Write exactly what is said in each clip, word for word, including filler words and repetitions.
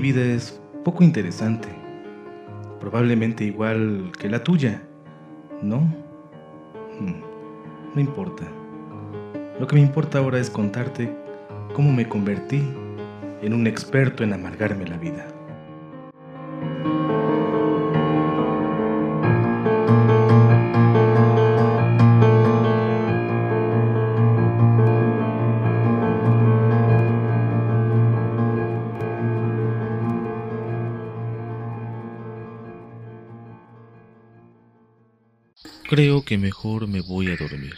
vida es poco interesante, probablemente igual que la tuya, ¿no? Hmm, no importa. Lo que me importa ahora es contarte cómo me convertí en un experto en amargarme la vida. Creo que mejor me voy a dormir.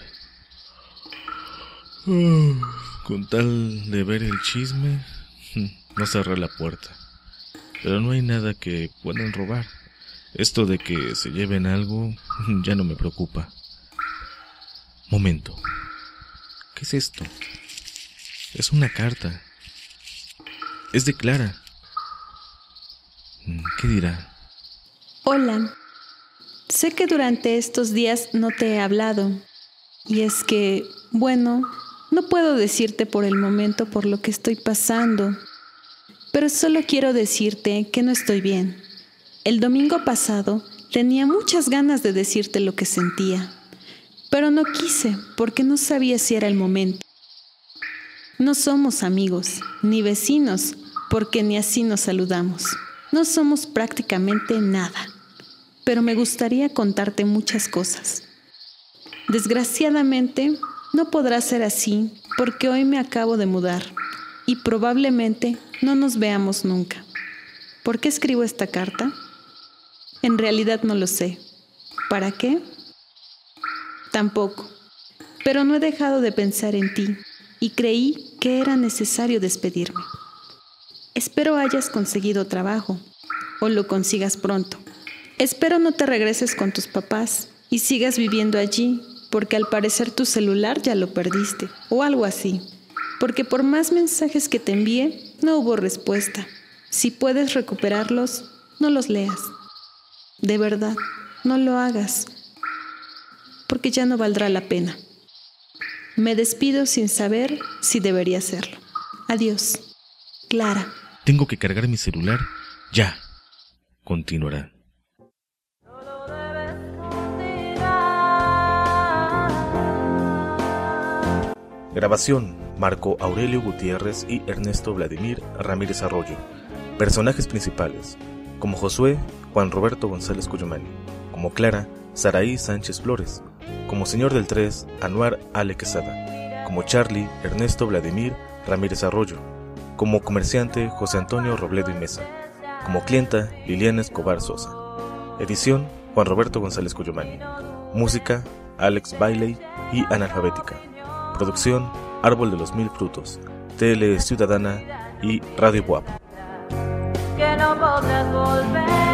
Con tal de ver el chisme, no cerré la puerta. Pero no hay nada que puedan robar. Esto de que se lleven algo ya no me preocupa. Momento. ¿Qué es esto? Es una carta. Es de Clara. ¿Qué dirá? Hola. Sé que durante estos días no te he hablado. Y es que, bueno, no puedo decirte por el momento por lo que estoy pasando. Pero solo quiero decirte que no estoy bien. El domingo pasado tenía muchas ganas de decirte lo que sentía. Pero no quise porque no sabía si era el momento. No somos amigos, ni vecinos, porque ni así nos saludamos. No somos prácticamente nada. Pero me gustaría contarte muchas cosas. Desgraciadamente, no podrá ser así porque hoy me acabo de mudar y probablemente no nos veamos nunca. ¿Por qué escribo esta carta? En realidad no lo sé. ¿Para qué? Tampoco. Pero no he dejado de pensar en ti y creí que era necesario despedirme. Espero hayas conseguido trabajo o lo consigas pronto. Espero no te regreses con tus papás y sigas viviendo allí, porque al parecer tu celular ya lo perdiste, o algo así. Porque por más mensajes que te envié, no hubo respuesta. Si puedes recuperarlos, no los leas. De verdad, no lo hagas, porque ya no valdrá la pena. Me despido sin saber si debería hacerlo. Adiós. Clara. Tengo que cargar mi celular ya. Continuará. Grabación: Marco Aurelio Gutiérrez y Ernesto Vladimir Ramírez Arroyo. Personajes principales: como Josué, Juan Roberto González Cuyumani; como Clara, Saraí Sánchez Flores; como Señor del Tres, Anuar Ale Quesada; como Charlie, Ernesto Vladimir Ramírez Arroyo; como comerciante, José Antonio Robledo y Mesa; como clienta, Liliana Escobar Sosa. Edición: Juan Roberto González Cuyumani. Música: Alex Bailey y Analfabética. Producción: Árbol de los Mil Frutos, Tele Ciudadana y Radio Buap. Que no podrás volver.